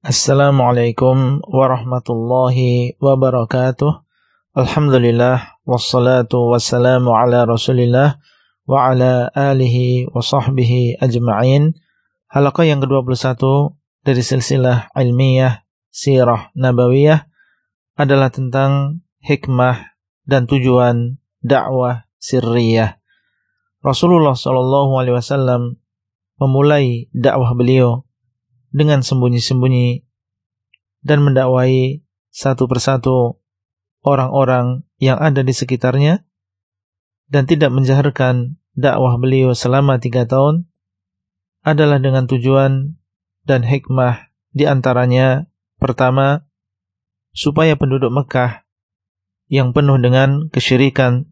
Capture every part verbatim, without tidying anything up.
Assalamualaikum warahmatullahi wabarakatuh. Alhamdulillah wassalatu wassalamu ala Rasulillah wa ala alihi wa sahbihi ajma'in. Halaqah yang kedua puluh satu dari silsilah ilmiah Sirah Nabawiyah adalah tentang hikmah dan tujuan dakwah sirriyah. Rasulullah sallallahu alaihi wasallam memulai dakwah beliau dengan sembunyi-sembunyi dan mendakwai satu persatu orang-orang yang ada di sekitarnya dan tidak menjaharkan dakwah beliau selama tiga tahun adalah dengan tujuan dan hikmah di antaranya pertama, supaya penduduk Mekah yang penuh dengan kesyirikan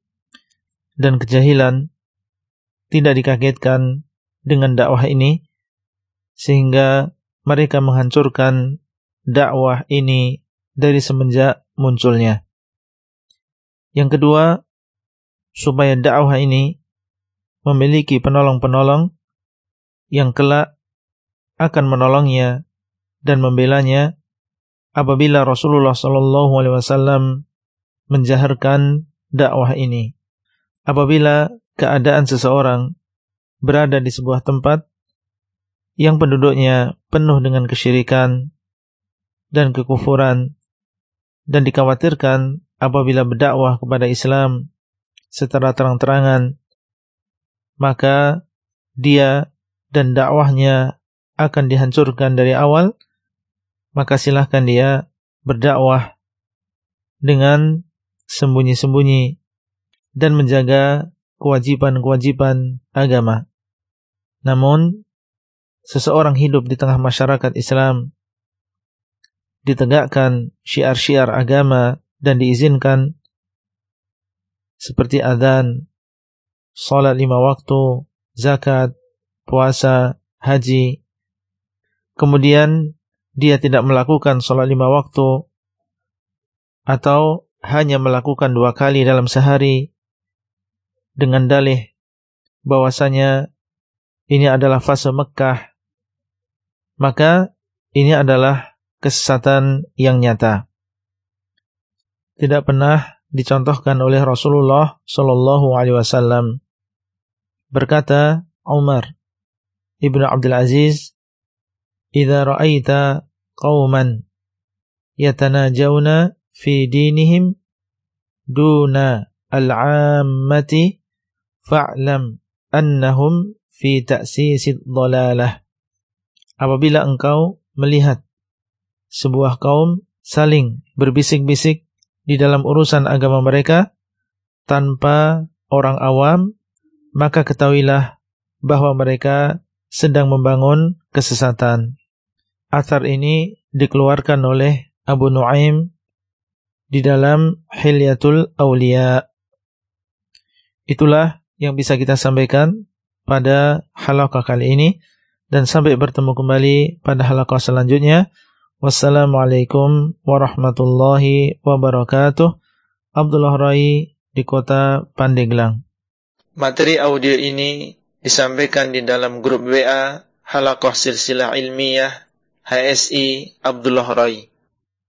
dan kejahilan tidak dikagetkan dengan dakwah ini, sehingga mereka menghancurkan dakwah ini dari semenjak munculnya. Yang kedua, supaya dakwah ini memiliki penolong-penolong yang kelak akan menolongnya dan membelanya apabila Rasulullah sallallahu alaihi wasallam menjaharkan dakwah ini. Apabila keadaan seseorang berada di sebuah tempat yang penduduknya penuh dengan kesyirikan dan kekufuran, dan dikhawatirkan apabila berdakwah kepada Islam secara terang-terangan, maka dia dan dakwahnya akan dihancurkan dari awal, maka silahkan dia berdakwah dengan sembunyi-sembunyi dan menjaga kewajiban-kewajiban agama. Namun seseorang hidup di tengah masyarakat Islam, ditegakkan syiar-syiar agama dan diizinkan seperti adzan, salat lima waktu, zakat, puasa, haji. Kemudian dia tidak melakukan salat lima waktu atau hanya melakukan dua kali dalam sehari dengan dalih bahwasanya ini adalah fase Mekah, maka ini adalah kesesatan yang nyata. Tidak pernah dicontohkan oleh Rasulullah sallallahu alaihi wasallam. Berkata Umar ibnu Abdul Aziz, "Idza ra'aita qauman yatanajawna fi dinihim duna al-'ammati fa'lam annahum fi ta'sisid dhalalah." Apabila engkau melihat sebuah kaum saling berbisik-bisik di dalam urusan agama mereka tanpa orang awam, maka ketahuilah bahwa mereka sedang membangun kesesatan. Athar ini dikeluarkan oleh Abu Nuaim di dalam Hilyatul Awliya. Itulah yang bisa kita sampaikan pada halaqah kali ini, dan sampai bertemu kembali pada halaqah selanjutnya. Wassalamualaikum warahmatullahi wabarakatuh. Abdullah Rai di kota Pandeglang. Materi audio ini disampaikan di dalam grup W A Halaqah Silsilah Ilmiah H S I Abdullah Rai.